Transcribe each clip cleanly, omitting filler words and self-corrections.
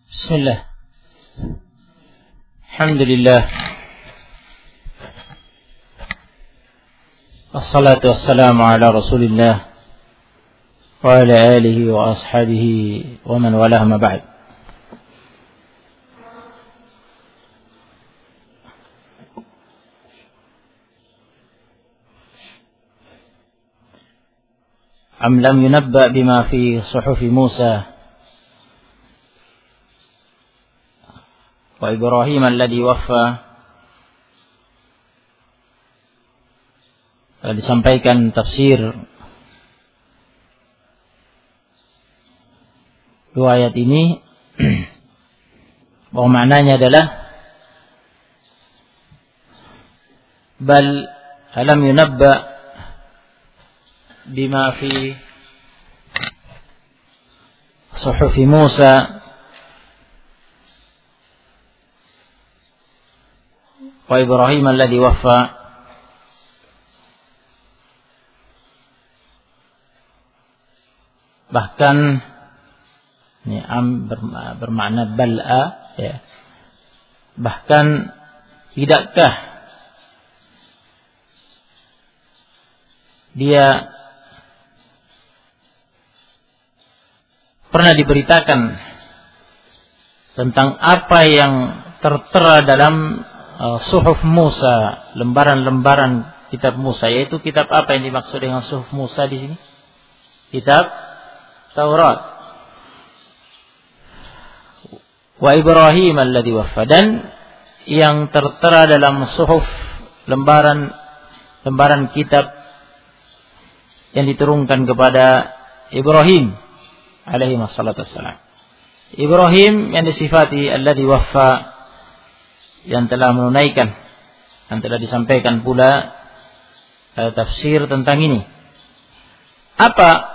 Bismillah. Alhamdulillah. Wassalatu wassalamu ala Rasulillah wa ala alihi wa ashabihi wa man walah ma ba'd. Am lam yunabba bima fi suhufi Musa wa Ibrahim alladhi waffa. Disampaikan tafsir dua ayat ini bahwa maknanya adalah bal alam yunabba bima fi suhufi Musa wa Ibrahim alladhi waffa. Bahkan ini bermakna bal'a, ya. Bahkan tidakkah dia pernah diberitakan tentang apa yang tertera dalam suhuf Musa, lembaran-lembaran kitab Musa, yaitu kitab apa yang dimaksud dengan suhuf Musa di sini? Kitab Taurat. Wa Ibrahim alladhi waffa, dan yang tertera dalam suhuf lembaran kitab yang diturunkan kepada Ibrahim alaihi wassalatu wassalam. Ibrahim yang disifati alladhi waffa, yang telah menunaikan, yang telah disampaikan pula tafsir tentang ini. Apa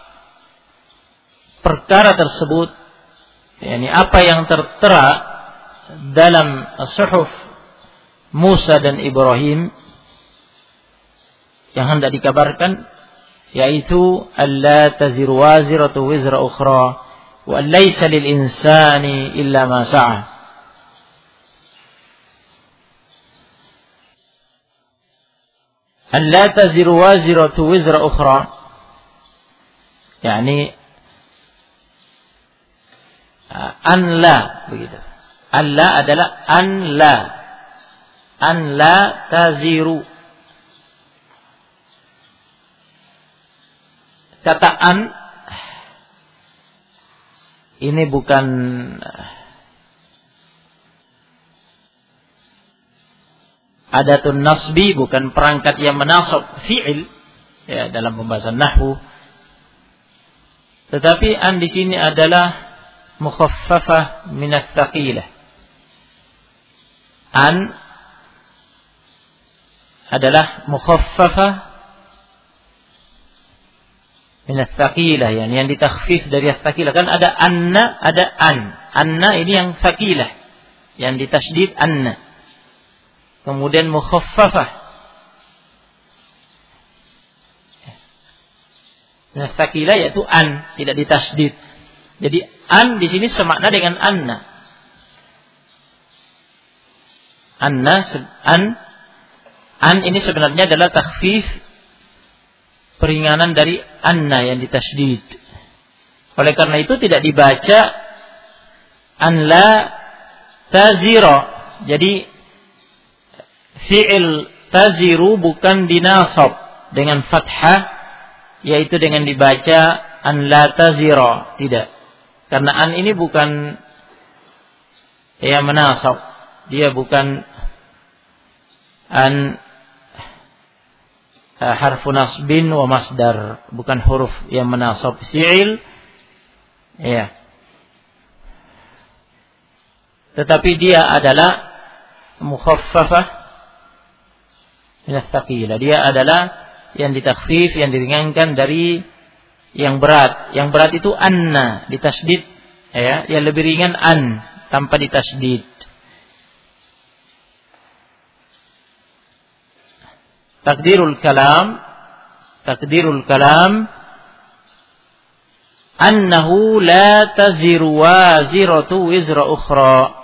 perkara tersebut, yakni apa yang tertera dalam suhuf Musa dan Ibrahim yang hendak dikabarkan, yaitu alla taziru waziratu wizra ukhra wa laysa lil insani illa ma sa'a. Alla taziru waziratu wizra ukhra, yakni an la, begitu. Alla adalah an la taziru. Kata an ini bukan adatun nasbi, bukan perangkat yang menasab fi'il, ya, dalam pembahasan nahwu. Tetapi an di sini adalah mukhaffafah min ats-tsaqilah. An adalah mukhaffafah min ats-tsaqilah, yang ditakhfif dari ats-tsaqilah. Kan ada anna, ada an. Anna ini yang tsaqilah, yang ditasydid anna. Kemudian mukhaffafah min ats-tsaqilah, yaitu an, tidak ditasydid. Jadi an di sini semakna dengan anna. An ini sebenarnya adalah takhfif, peringanan dari anna yang ditasydid. Oleh karena itu tidak dibaca an la tazira. Jadi fi'il taziru bukan dinasab dengan fathah, yaitu dengan dibaca an la tazira, tidak. Karena an ini bukan menasab, dia bukan an harfu nasbin wa masdar, bukan huruf yang menasab fi'il, ya. Tetapi dia adalah mukhaffafah min ats-tsaqilah. Dia adalah yang ditakhfif, yang diringankan dari yang berat. Yang berat itu anna ditasydid, ya, yang lebih ringan an tanpa ditasydid. Takdirul kalam annahu la taziru waziratu wizra ukhra.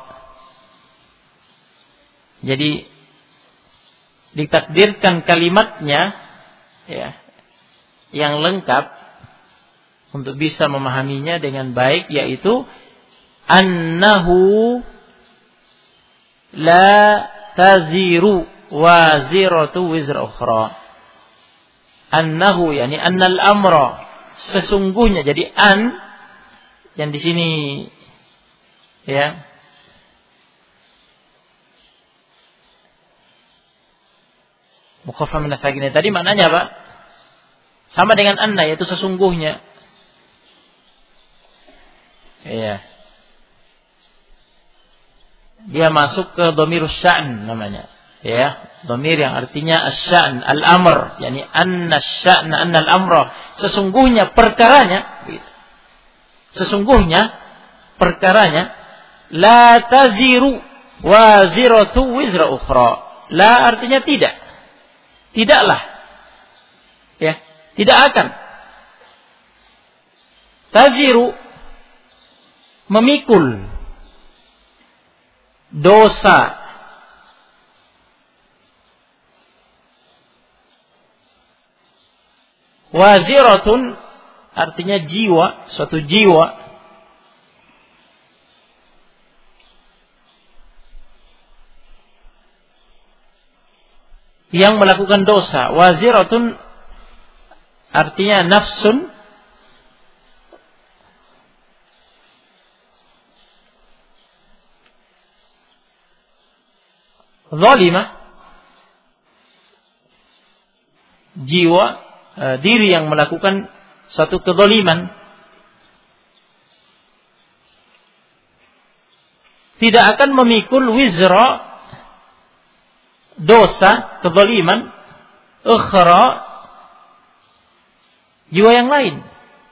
Jadi ditakdirkan kalimatnya ya, yang lengkap untuk bisa memahaminya dengan baik, yaitu annahu la taziru waziratu wizra ukhra. Annahu yani annal amra, sesungguhnya. Jadi an yang di sini ya mukhaffaf min ats-tsaqilin tadi maknanya apa? Sama dengan anna, yaitu sesungguhnya. Iya. Dia masuk ke dhamirus sya'n namanya. Ya, dhamir yang artinya asy-sya'n, al-amr, yani anna asy-sya'na anna al-amra, sesungguhnya perkaranya, sesungguhnya perkaranya, la taziru waziratu wizra ukhra. La artinya tidak. Tidaklah. Ya, tidak akan. Taziru memikul dosa waziratun artinya jiwa, suatu jiwa yang melakukan dosa. Waziratun artinya nafsun zalimah, jiwa, diri yang melakukan suatu kezaliman, tidak akan memikul wizra, dosa, kezaliman, ukhra, jiwa yang lain.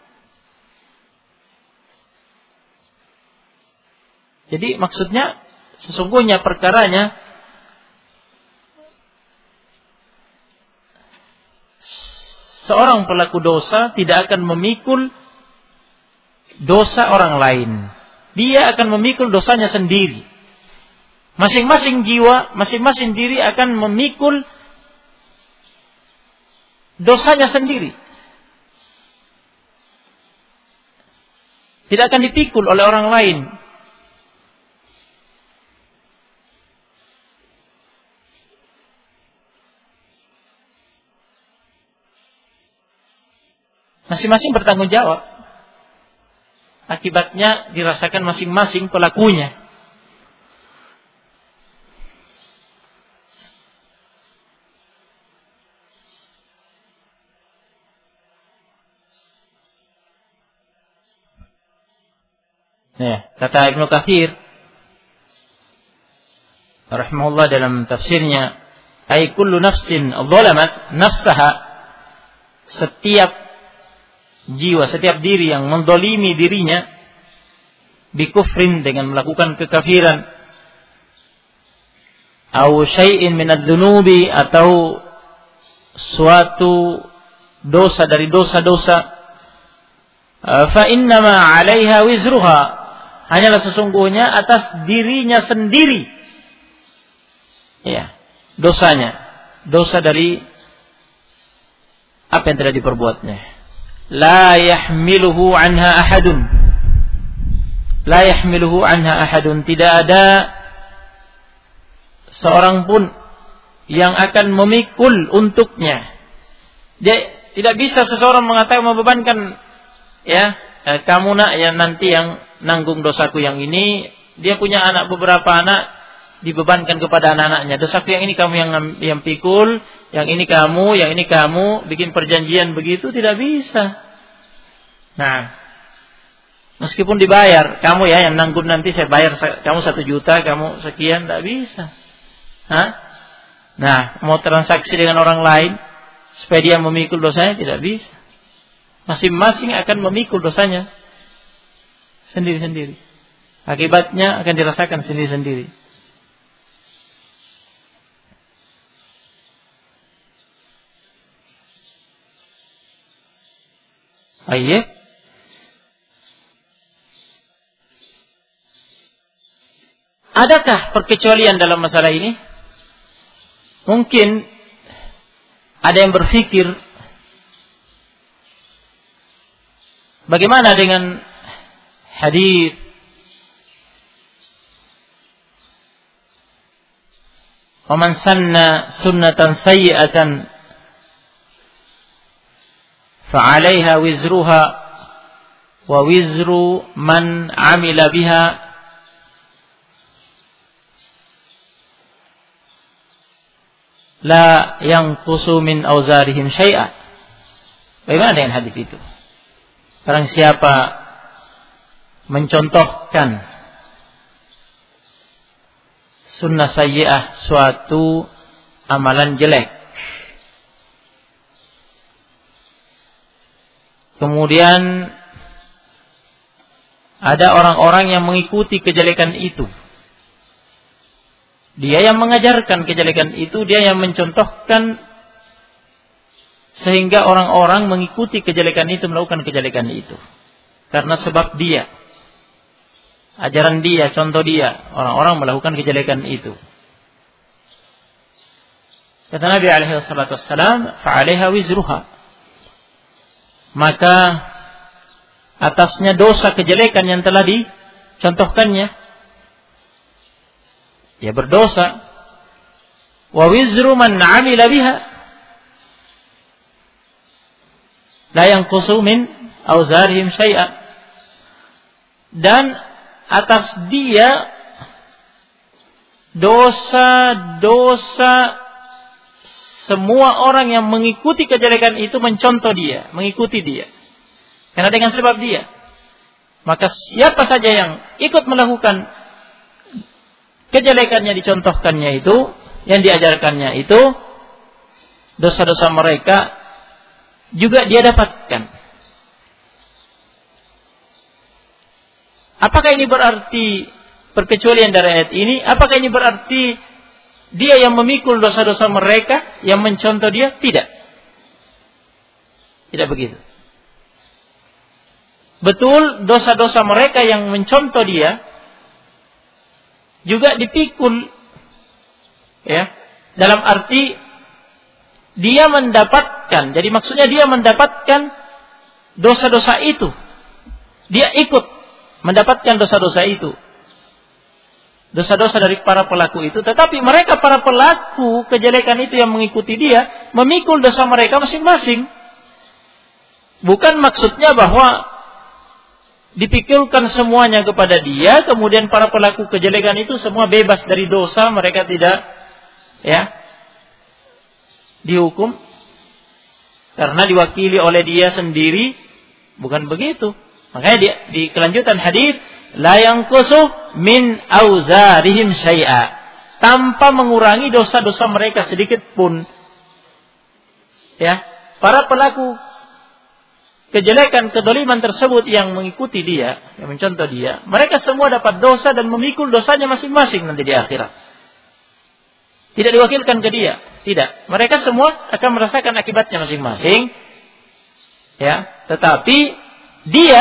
Jadi maksudnya sesungguhnya perkaranya seorang pelaku dosa tidak akan memikul dosa orang lain. Dia akan memikul dosanya sendiri. Masing-masing jiwa, masing-masing diri akan memikul dosanya sendiri. Tidak akan dipikul oleh orang lain. Masing-masing bertanggung jawab. Akibatnya dirasakan masing-masing pelakunya. Ya, kata Ibnu Katsir rahimahullah dalam tafsirnya, ay kullu nafsin zalamat nafsaha, setiap jiwa, setiap diri yang mendolimi dirinya, bikufrin, dengan melakukan kekafiran, au syai'in minadz-dzunubi, atau suatu dosa dari dosa-dosa, fa innama 'alaiha wizruha, hanyalah sesungguhnya atas dirinya sendiri ya dosanya, dosa dari apa yang telah diperbuatnya. La yahmiluhu anha ahadun, la yahmiluhu anha ahadun, tidak ada seorang pun yang akan memikul untuknya. Dia tidak bisa seseorang mengatakan, membebankan ya, kamu nak yang nanti yang nanggung dosaku yang ini. Dia punya anak, beberapa anak, dibebankan kepada anak-anaknya, dosaku yang ini kamu yang pikul, yang ini kamu, yang ini kamu, bikin perjanjian begitu tidak bisa. Nah, meskipun dibayar, kamu ya yang nanggung nanti, saya bayar kamu 1 juta, kamu sekian, tidak bisa. Hah? Nah, mau transaksi dengan orang lain supaya dia memikul dosanya, tidak bisa. Masing-masing akan memikul dosanya sendiri-sendiri. Akibatnya akan dirasakan sendiri-sendiri. Ayyeh. Adakah perkecualian dalam masalah ini? Mungkin ada yang berpikir, bagaimana dengan hadis "Waman sanna sunnatan sayyi'atan fa'alaiha wizruha wa wizru man 'amila biha la yanqusu min auzarihim syai'a." Bagaimana dengan hadis itu? Barang siapa mencontohkan sunnah sayyi'ah, suatu amalan jelek, kemudian ada orang-orang yang mengikuti kejelekan itu, dia yang mengajarkan kejelekan itu, dia yang mencontohkan, sehingga orang-orang mengikuti kejelekan itu, melakukan kejelekan itu. Karena sebab dia, ajaran dia, contoh dia, orang-orang melakukan kejelekan itu. Kata Nabi alaihi salatu wassalam, fa'alaiha wizruha. Maka atasnya dosa kejelekan yang telah dicontohkannya, dia berdosa. Wa wizru man 'amila biha la yanqusu min auzarihim syai'a. Dan atas dia dosa-dosa semua orang yang mengikuti kejelekan itu, mencontoh dia, mengikuti dia. Karena dengan sebab dia, maka siapa saja yang ikut melakukan kejelekannya, dicontohkannya itu, yang diajarkannya itu, dosa-dosa mereka juga dia dapatkan. Apakah ini berarti perkecualian dari ayat ini? Apakah ini berarti dia yang memikul dosa-dosa mereka, yang mencontoh dia? Tidak. Tidak begitu. Betul, dosa-dosa mereka yang mencontoh dia juga dipikul, ya, dalam arti dia mendapatkan. Jadi maksudnya dia mendapatkan dosa-dosa itu, dia ikut mendapatkan dosa-dosa itu, dosa-dosa dari para pelaku itu. Tetapi mereka, para pelaku kejelekan itu yang mengikuti dia, memikul dosa mereka masing-masing. Bukan maksudnya bahwa dipikulkan semuanya kepada dia, kemudian para pelaku kejelekan itu semua bebas dari dosa, mereka tidak, ya, dihukum karena diwakili oleh dia sendiri. Bukan begitu. Makanya di kelanjutan hadis, la yanqusu min auzarihim syai'a, tanpa mengurangi dosa-dosa mereka sedikit pun. Ya, para pelaku kejelekan, kedoliman tersebut yang mengikuti dia, yang mencontoh dia, mereka semua dapat dosa dan memikul dosanya masing-masing nanti di akhirat. Tidak diwakilkan ke dia, tidak. Mereka semua akan merasakan akibatnya masing-masing. Ya, tetapi dia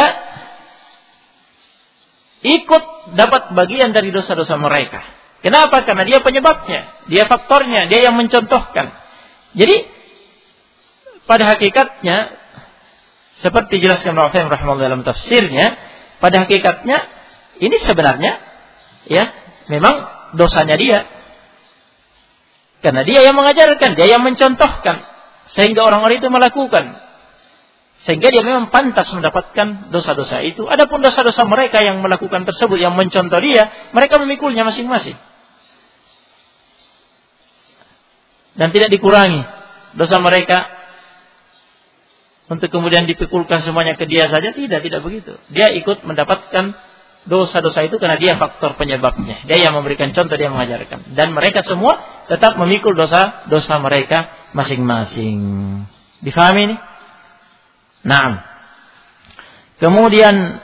ikut dapat bagian dari dosa-dosa mereka. Kenapa? Karena dia penyebabnya, dia faktornya, dia yang mencontohkan. Jadi pada hakikatnya, seperti dijelaskan Rafi'in rahimahullah dalam tafsirnya, pada hakikatnya ini sebenarnya, ya, memang dosanya dia. Karena dia yang mengajarkan, dia yang mencontohkan, sehingga orang-orang itu melakukan. Sehingga dia memang pantas mendapatkan dosa-dosa itu. Adapun dosa-dosa mereka yang melakukan tersebut, yang mencontoh dia, mereka memikulnya masing-masing. Dan tidak dikurangi dosa mereka untuk kemudian dipikulkan semuanya ke dia saja. Tidak begitu. Dia ikut mendapatkan dosa-dosa itu karena dia faktor penyebabnya. Dia yang memberikan contoh, dia mengajarkan. Dan mereka semua tetap memikul dosa-dosa mereka masing-masing. Difahami ini? Naam. Kemudian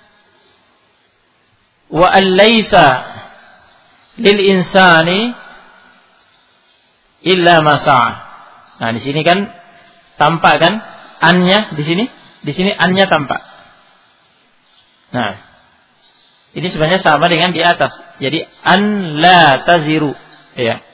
wa al-laisa lil insani illa ma sa'a. Nah, di sini kan tampak kan annya di sini annya tampak. Nah, Ini sebenarnya sama dengan di atas. Jadi an la taziru, ya.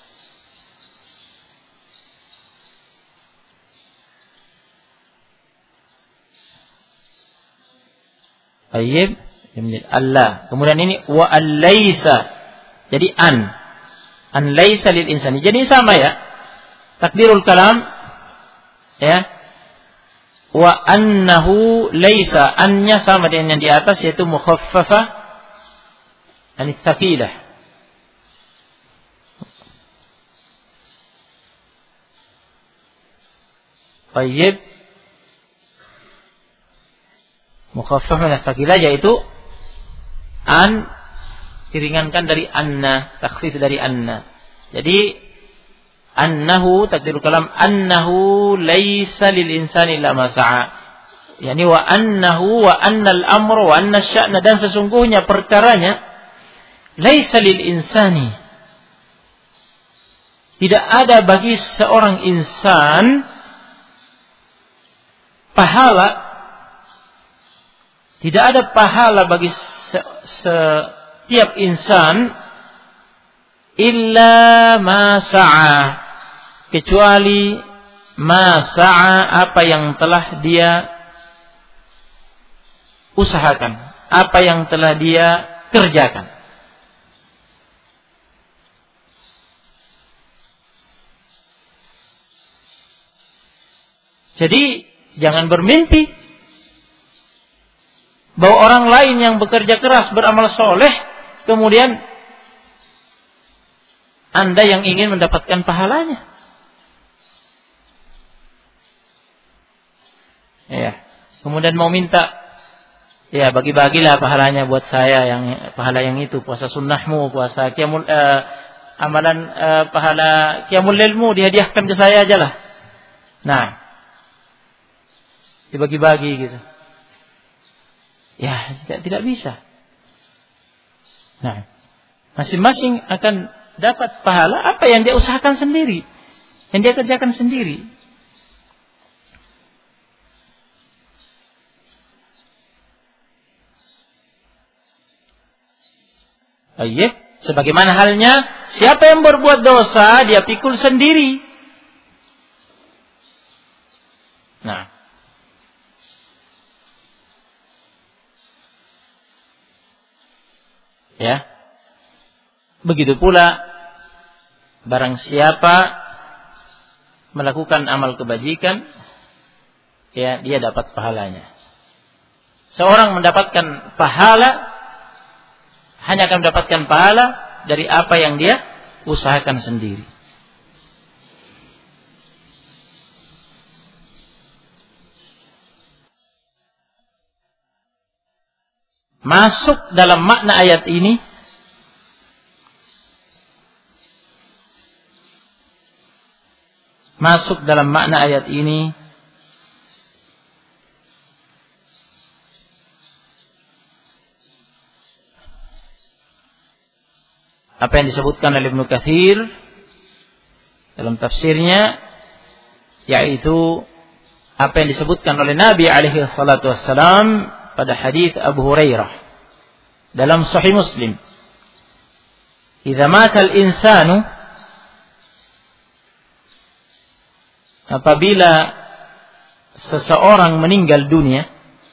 Tayyib, Allah. Kemudian ini wa al-laisa. Jadi an laisa lil insani. Jadi sama ya. Takdirul kalam, ya. Wa annahu laisa, annya sama dengan yang di atas, yaitu mukhaffafah anit thaqilah. Tayyib, mukhaffafah anit thaqilah, yaitu an diringankan dari anna, takhfif dari anna. Jadi annahu, takdirul kalam, annahu laisa lil insani illa ma sa'a. Yani wa annahu wa annal amru wa anna sya'na, dan sesungguhnya perkaranya laisa lil insani, tidak ada bagi seorang insan pahala, tidak ada pahala bagi setiap insan illa ma sa'a, kecuali ma sa'a, apa yang telah dia usahakan, apa yang telah dia kerjakan. Jadi jangan bermimpi bahwa orang lain yang bekerja keras, beramal soleh, kemudian Anda yang ingin mendapatkan pahalanya. Ya. Kemudian mau minta, ya bagi-bagilah pahalanya buat saya, yang pahala yang itu, puasa sunnahmu, puasa qiyamul amalan pahala qiyamul lailmu dihadiahkan ke saya aja lah. Nah, dibagi-bagi gitu. Ya, tidak bisa. Nah, masing-masing akan dapat pahala apa yang dia usahakan sendiri, yang dia kerjakan sendiri. Baik, sebagaimana halnya siapa yang berbuat dosa dia pikul sendiri. Nah, ya. Begitu pula barang siapa melakukan amal kebajikan, ya dia dapat pahalanya. Seorang mendapatkan pahala hanya akan mendapatkan pahala dari apa yang dia usahakan sendiri. Masuk dalam makna ayat ini apa yang disebutkan oleh Ibnu Katsir dalam tafsirnya, yaitu apa yang disebutkan oleh Nabi alaihi salatu wassalam pada hadis Abu Hurairah dalam Sahih Muslim. Idza mata al-insanu, apabila seseorang meninggal dunia,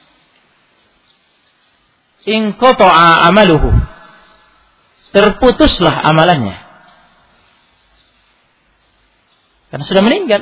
inqata'a amaluhu, terputuslah amalannya. Karena sudah meninggal.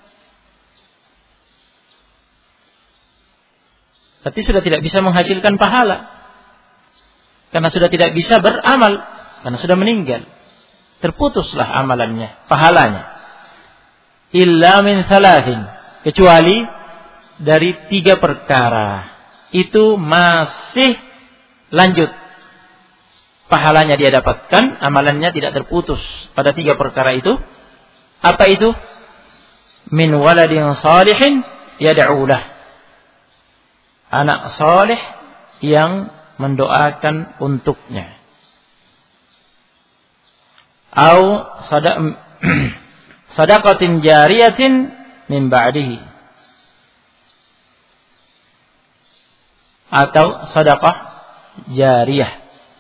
Berarti sudah tidak bisa menghasilkan pahala. Karena sudah tidak bisa beramal. Karena sudah meninggal. Terputuslah amalannya, pahalanya. Illa min thalathin, kecuali dari 3 perkara. Itu masih lanjut. Pahalanya dia dapatkan, amalannya tidak terputus pada 3 perkara itu. Apa itu? Min waladin salihin yad'ulah, anak saleh yang mendoakan untuknya. Au sadaqatin jariyatin min ba'dihi, atau sedekah jariyah.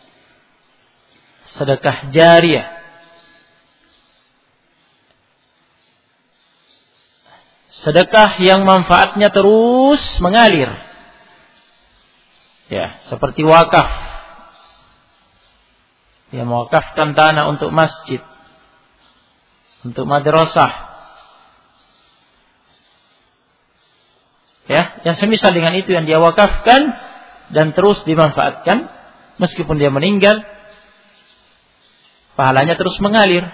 Sedekah jariyah. Sedekah yang manfaatnya terus mengalir. Ya, seperti wakaf. Dia mewakafkan tanah untuk masjid, untuk madrasah. Ya, yang semisal dengan itu yang dia wakafkan dan terus dimanfaatkan meskipun dia meninggal, pahalanya terus mengalir.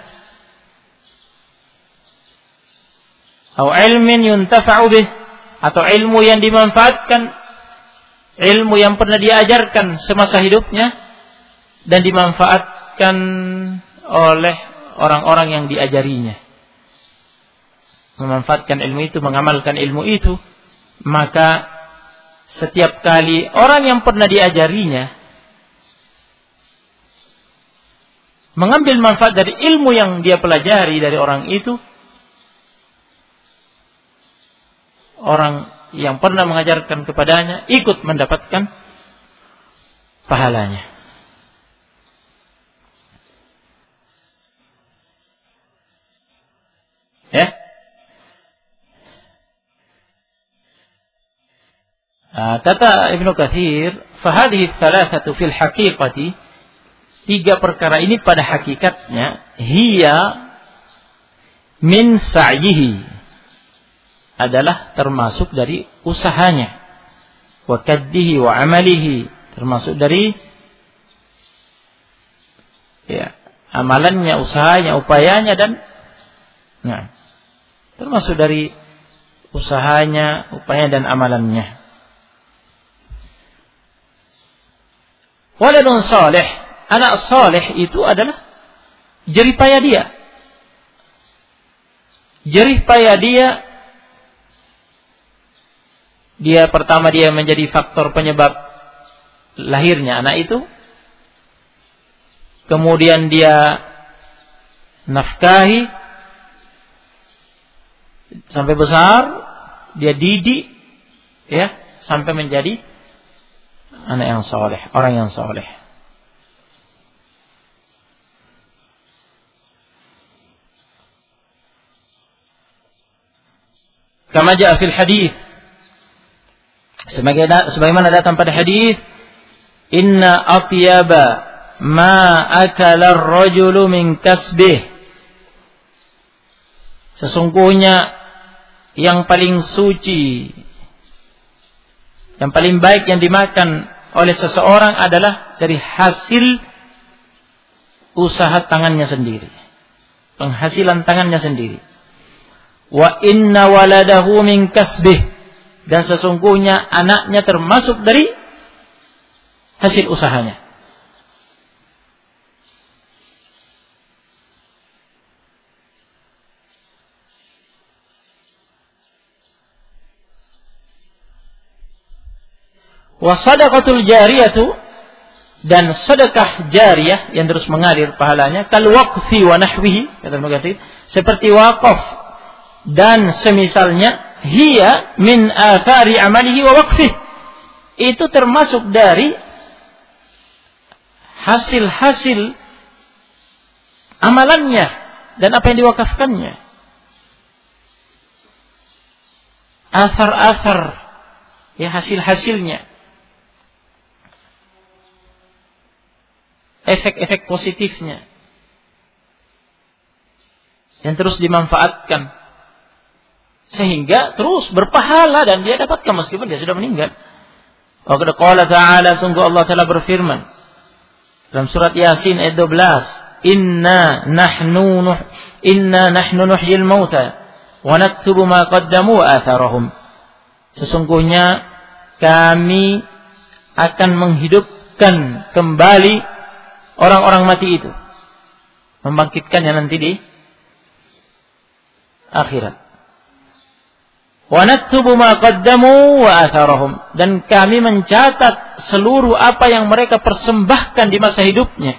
Atau ilmin yuntafa'u bih, atau ilmu yang dimanfaatkan, ilmu yang pernah diajarkan semasa hidupnya dan dimanfaatkan oleh orang-orang yang diajarinya. Memanfaatkan ilmu itu, mengamalkan ilmu itu, maka setiap kali orang yang pernah diajarinya mengambil manfaat dari ilmu yang dia pelajari dari orang itu, orang yang pernah mengajarkan kepadanya ikut mendapatkan pahalanya. Ya. Kata Ibnu Katsir, fahadhihi thalathatu fil haqiqati, tiga perkara ini pada hakikatnya hiya min sa'yihi, adalah termasuk dari usahanya, wa kaddihi wa amalihi, termasuk dari amalannya, usahanya, upayanya, dan termasuk dari usahanya, upaya dan amalannya. Waladun salih, anak salih itu adalah jerih payah dia. Jerih payah dia pertama dia menjadi faktor penyebab lahirnya anak itu. Kemudian dia nafkahi sampai besar, dia didik ya sampai menjadi anak yang saleh, orang yang saleh. Kama jaa fil hadis, sebagaimana datang pada hadis, inna atyaba ma akala ar-rajulu min kasbih, sesungguhnya yang paling suci, yang paling baik yang dimakan oleh seseorang adalah dari hasil usaha tangannya sendiri, penghasilan tangannya sendiri. Wa inna waladahu min kasbih, dan sesungguhnya anaknya termasuk dari hasil usahanya. Wa sadaqatul jariyatu, dan sedekah jariyah yang terus mengalir pahalanya, kal waqfi wa nahwihi, kata Mughadhib, seperti wakaf dan semisalnya, hiya min athari amalihi wa waqfih, itu termasuk dari hasil-hasil amalannya dan apa yang diwakafkannya. Athar-athar, ya, hasil-hasilnya, efek-efek positifnya yang terus dimanfaatkan sehingga terus berpahala dan dia dapatkan meskipun dia sudah meninggal. Wa qad qala ta'ala, sungguh Allah telah berfirman dalam surat Yasin ayat 12, inna nahnu nuhyil mauta wa naktubu ma qaddamu wa atharahum, sesungguhnya kami akan menghidupkan kembali orang-orang mati itu, membangkitkannya nanti di akhirat. Wa naktubu ma qaddamu wa atharahum, dan kami mencatat seluruh apa yang mereka persembahkan di masa hidupnya.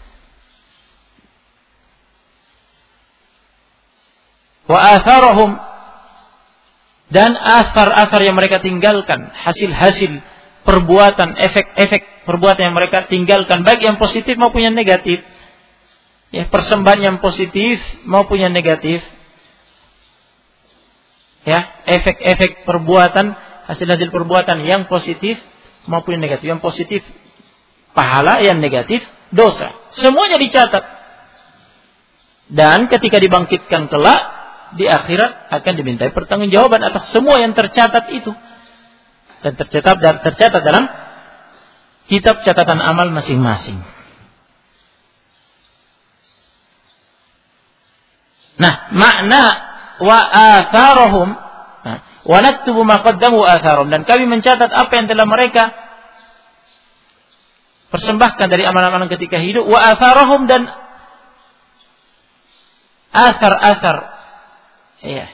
Wa atharahum, dan athar-athar yang mereka tinggalkan, hasil-hasil perbuatan, efek-efek perbuatan yang mereka tinggalkan, baik yang positif maupun yang negatif. Ya, persembahan yang positif maupun yang negatif. Ya, efek-efek perbuatan, hasil-hasil perbuatan yang positif maupun yang negatif. Yang positif pahala, yang negatif dosa. Semuanya dicatat. Dan ketika dibangkitkan kelak di akhirat akan dimintai pertanggungjawaban atas semua yang tercatat itu. Dan tercatat dalam kitab catatan amal masing-masing. Nah, makna wa atharahum, wa naktubu ma qaddamu atharahum, dan kami mencatat apa yang telah mereka persembahkan dari amalan-amalan ketika hidup, wa atharahum, dan athar-athar, ya,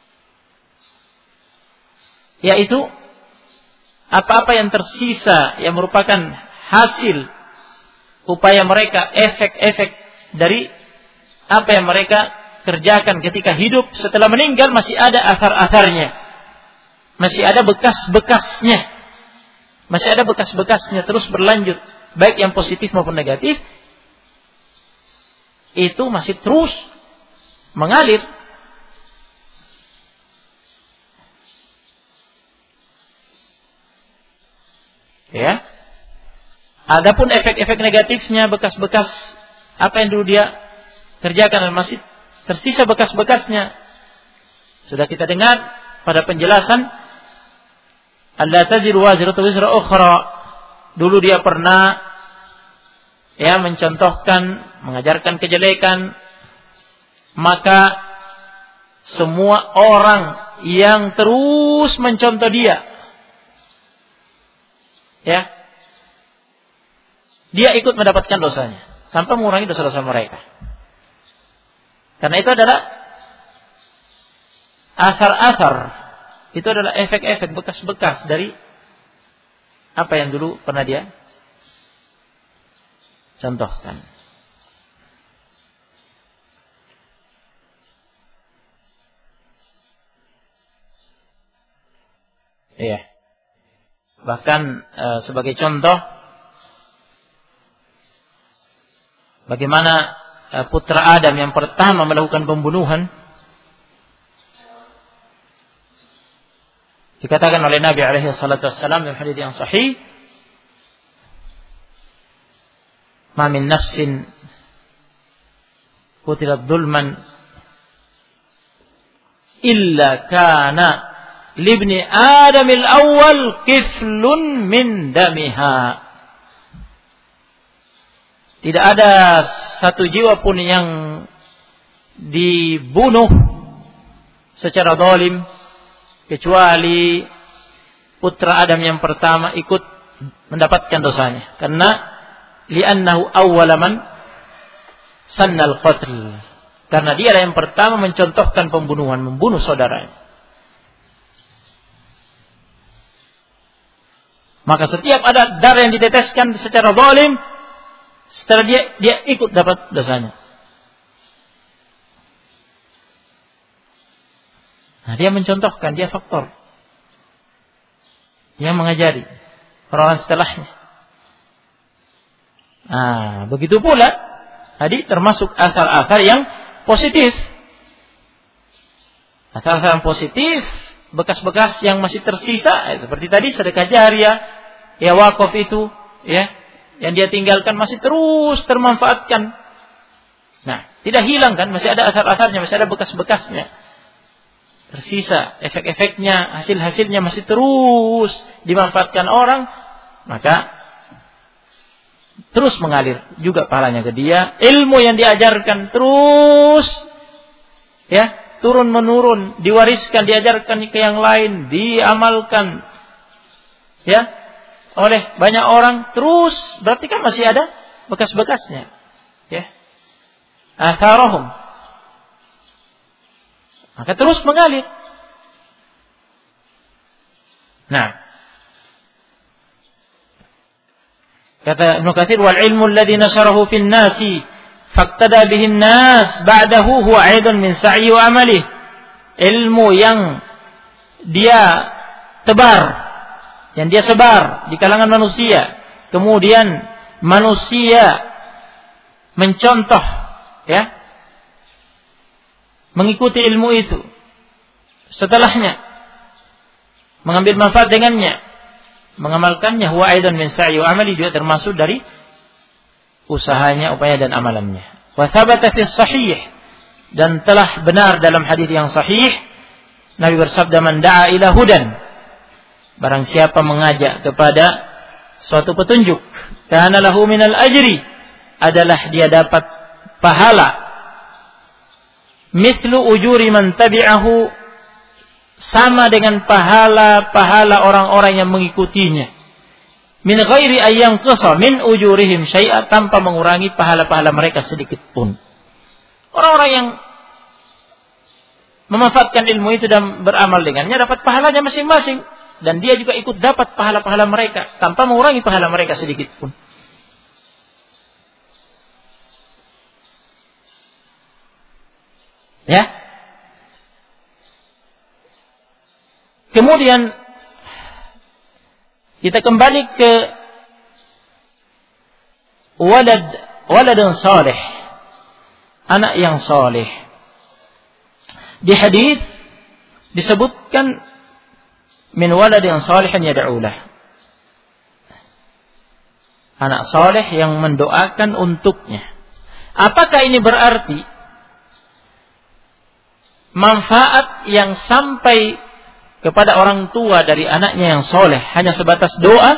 yaitu apa-apa yang tersisa yang merupakan hasil upaya mereka, efek-efek dari apa yang mereka kerjakan ketika hidup. Setelah meninggal masih ada athar-atharnya, masih ada bekas-bekasnya, masih ada bekas-bekasnya terus berlanjut, baik yang positif maupun negatif, itu masih terus mengalir. Ya. Adapun efek-efek negatifnya, bekas-bekas apa yang dulu dia kerjakan dan masih tersisa bekas-bekasnya, sudah kita dengar pada penjelasan alla taziru wazratu wizra ukhra. Dulu dia pernah mencontohkan, mengajarkan kejelekan, maka semua orang yang terus mencontoh dia, dia ikut mendapatkan dosanya sampai mengurangi dosa-dosa mereka. Karena itu adalah athar-athar, itu adalah efek-efek, bekas-bekas dari apa yang dulu pernah dia contohkan. Iya. Bahkan sebagai contoh bagaimana putra Adam yang pertama melakukan pembunuhan, dikatakan oleh Nabi alaihi salatu wassalam dalam hadis yang sahih, "Ma min nafsin qutilat dzulman illa kana libni Adamil awal kiflun min damiha." Tidak ada satu jiwa pun yang dibunuh secara zalim kecuali putra Adam yang pertama ikut mendapatkan dosanya. Karena li'annahu awwala man sannal qatl. Karena dia yang pertama mencontohkan pembunuhan, membunuh saudaranya. Maka setiap ada darah yang diteteskan secara zalim, setelah dia ikut dapat dosanya. Nah, dia mencontohkan, dia faktor yang mengajari orang setelahnya. Nah, begitu pula tadi termasuk athar-athar yang positif. Athar-athar yang positif, bekas-bekas yang masih tersisa, seperti tadi sedekah jariyah, wakaf itu, yang dia tinggalkan masih terus termanfaatkan. Nah, tidak hilang kan, masih ada athar-atharnya, masih ada bekas-bekasnya. Tersisa efek-efeknya, hasil-hasilnya masih terus dimanfaatkan orang, maka terus mengalir juga pahalanya ke dia. Ilmu yang diajarkan terus turun menurun, diwariskan, diajarkan ke yang lain, diamalkan oleh banyak orang terus, berarti kan masih ada bekas-bekasnya. Atharahum, maka terus mengalir. Nah, kata Ibnu Katsir, wal ilmu alladhi nasharahu fin nasi faqtada bihi an-nas ba'dahu huwa aidan min sa'yi wa amalihi. Ilmu yang dia tebar, yang dia sebar di kalangan manusia, kemudian manusia mencontoh, ya, mengikuti ilmu itu, setelahnya mengambil manfaat dengannya, mengamalkannya, huwa aidan min sa'i wa amali, juga termasuk dari usahanya, upaya dan amalannya. Wa thabata fi sahih, dan telah benar dalam hadis yang sahih, Nabi bersabda, man da'a ila hudan, barang siapa mengajak kepada suatu petunjuk, kana lahu minal ajri, adalah dia dapat pahala, mithlu ujuri man tabi'ahu, sama dengan pahala-pahala orang-orang yang mengikutinya, min ghairi ayyang qasa min ujurihim syai'a, tanpa mengurangi pahala-pahala mereka sedikit pun. Orang-orang yang memanfaatkan ilmu itu dan beramal dengannya dapat pahalanya masing-masing, dan dia juga ikut dapat pahala-pahala mereka tanpa mengurangi pahala mereka sedikit pun. Ya. Kemudian kita kembali ke waladun salih, anak yang saleh. Di hadis disebutkan min waladin salihin yad'ulah, anak saleh yang mendoakan untuknya. Apakah ini berarti manfaat yang sampai kepada orang tua dari anaknya yang soleh hanya sebatas doa?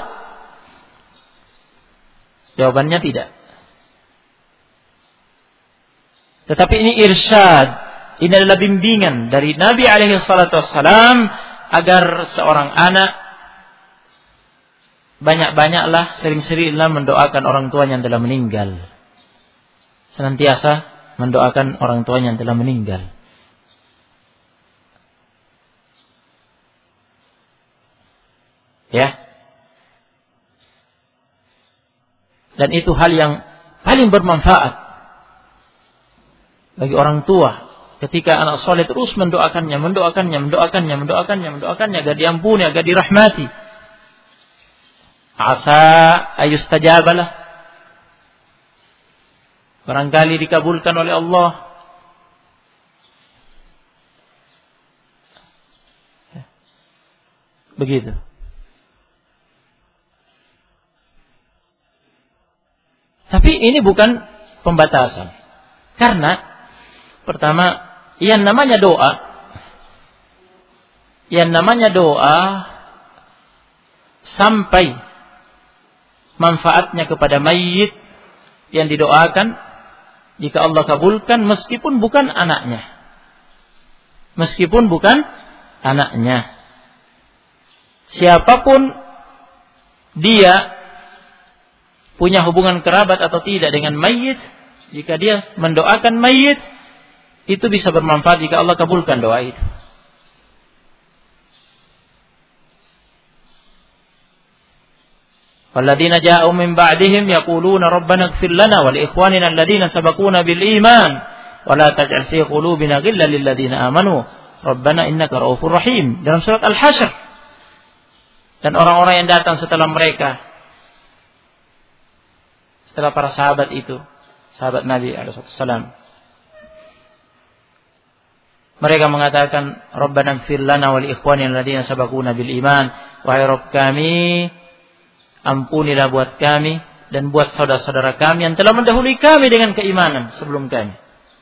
Jawabannya tidak. Tetapi ini irsyad, ini adalah bimbingan dari Nabi alaihi salatu wassalam, agar seorang anak banyak-banyaklah, sering-seringlah mendoakan orang tuanya yang telah meninggal. Senantiasa mendoakan orang tuanya yang telah meninggal. Ya. Dan itu hal yang paling bermanfaat bagi orang tua, ketika anak soleh terus mendoakannya agar diampuni, agar dirahmati. Asa ayustajabalah, barangkali dikabulkan oleh Allah. Begitu. Tapi ini bukan pembatasan. Karena pertama, yang namanya doa sampai manfaatnya kepada mayit yang didoakan, jika Allah kabulkan, meskipun bukan anaknya. Siapapun dia, punya hubungan kerabat atau tidak dengan mayit, jika dia mendoakan mayit, itu bisa bermanfaat jika Allah kabulkan doa itu. Walladzina ja'u min ba'dihim yaquluna rabbana ighfir lana wa li ikhwanina alladzina sabaquna bil iman wa la taj'al fi qulubina ghillan lil ladzina amanu rabbana innaka ra'ufur rahim, dalam surat Al-Hasyr. Dan orang-orang yang datang setelah mereka, setelah para sahabat itu, sahabat Nabi SAW, mereka mengatakan, Rabbana ighfir lana wa li ikhwanina alladzina sabaquna bil iman, wahai Rabb kami, ampunilah buat kami dan buat saudara-saudara kami yang telah mendahului kami dengan keimanan sebelum kami.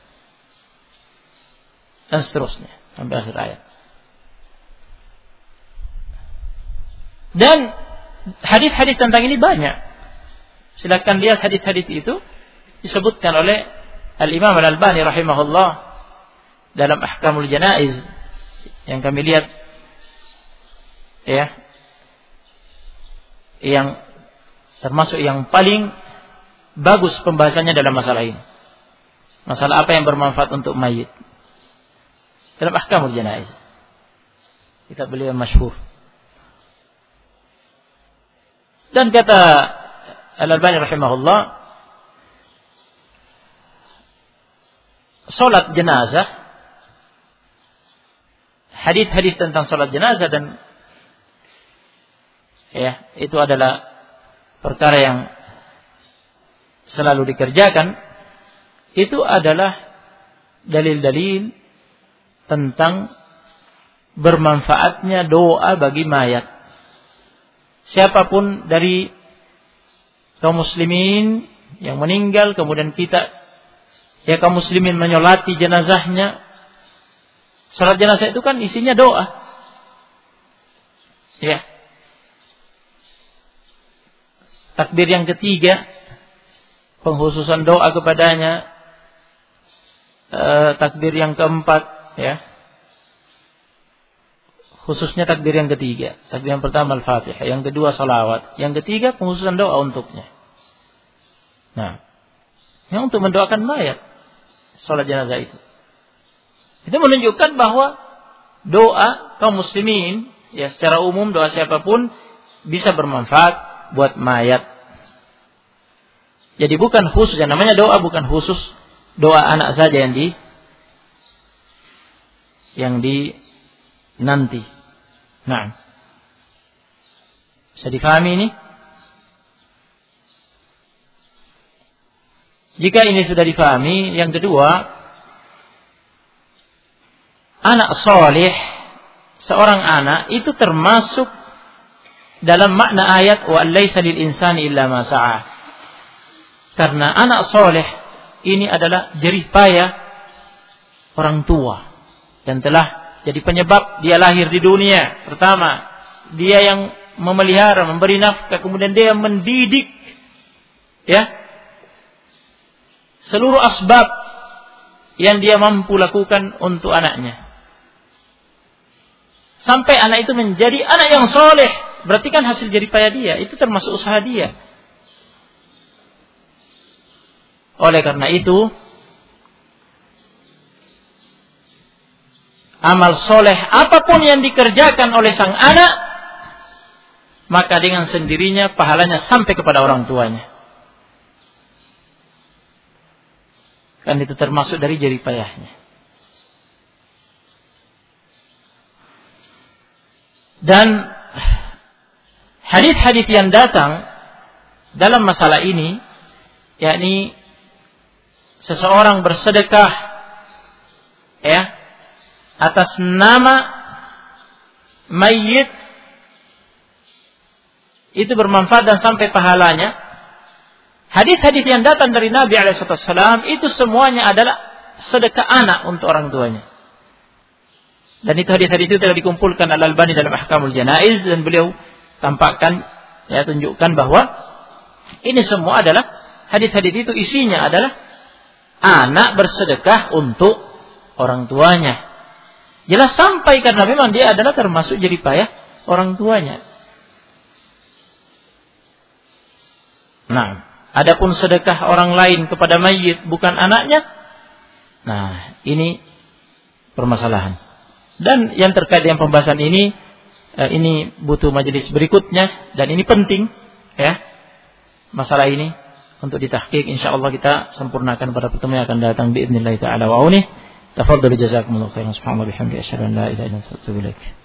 Dan seterusnya sampai akhir ayat. Dan hadis-hadis tentang ini banyak. Silakan lihat hadis-hadis itu, disebutkan oleh Al-Imam Al-Albani rahimahullah dalam Ahkamul Janaiz yang kami lihat, ya, yang termasuk yang paling bagus pembahasannya dalam masalah ini. Masalah apa yang bermanfaat untuk mayit dalam Ahkamul Janaiz. Kitab beliau masyhur. Dan kata Al-Albani rahimahullah, salat jenazah, hadis-hadis tentang salat jenazah dan ya, itu adalah perkara yang selalu dikerjakan, itu adalah dalil-dalil tentang bermanfaatnya doa bagi mayat. Siapapun dari kaum muslimin yang meninggal, kemudian kita, ya kaum muslimin menyolati jenazahnya. Salat jenazah itu kan isinya doa. Ya. Takbir yang ketiga, pengkhususan doa kepadanya. Takbir yang keempat, ya. Khususnya takbir yang ketiga. Takbir yang pertama Al-Fatihah, yang kedua salawat, yang ketiga pengkhususan doa untuknya. Nah, yang untuk mendoakan mayat salat jenazah itu. Itu menunjukkan bahwa doa kaum muslimin, ya secara umum doa siapapun bisa bermanfaat buat mayat. Jadi bukan khusus, yang namanya doa bukan khusus doa anak saja yang di nanti. Nah, bisa difahami ini? Jika ini sudah difahami, yang kedua, anak soleh, seorang anak itu termasuk dalam makna ayat wa laisa lil insani illa ma sa'a. Karena anak soleh ini adalah jerih payah orang tua dan telah jadi penyebab dia lahir di dunia. Pertama, dia yang memelihara, memberi nafkah, kemudian dia yang mendidik, ya, seluruh asbab yang dia mampu lakukan untuk anaknya. Sampai anak itu menjadi anak yang soleh, berarti kan hasil jerih payah dia, itu termasuk usaha dia. Oleh karena itu, amal soleh apapun yang dikerjakan oleh sang anak, maka dengan sendirinya pahalanya sampai kepada orang tuanya. Kan itu termasuk dari jerih payahnya. Dan hadis-hadis yang datang dalam masalah ini, yakni seseorang bersedekah, ya, atas nama mayit, itu bermanfaat dan sampai pahalanya. Hadis-hadis yang datang dari Nabi SAW itu semuanya adalah sedekah anak untuk orang tuanya. Dan itu hadis-hadis itu telah dikumpulkan Al-Albani dalam Ahkamul Janaiz, dan beliau tampakkan, ya, tunjukkan bahwa ini semua adalah hadis-hadis itu isinya adalah anak bersedekah untuk orang tuanya. Jelas sampai karena memang dia adalah termasuk jerih payah orang tuanya. Nah, adapun sedekah orang lain kepada mayit bukan anaknya, nah ini permasalahan. Dan yang terkait dengan pembahasan ini butuh majelis berikutnya, dan ini penting, ya, masalah ini untuk ditahqiq. Insyaallah kita sempurnakan pada pertemuan yang akan datang biidznillah taala wa aunih. Tafadhalu jazakumullahu khairan. Subhanallah bihamdihi asyhadu an la ilaha illa anta astaghfiruka wa atubu ilaik.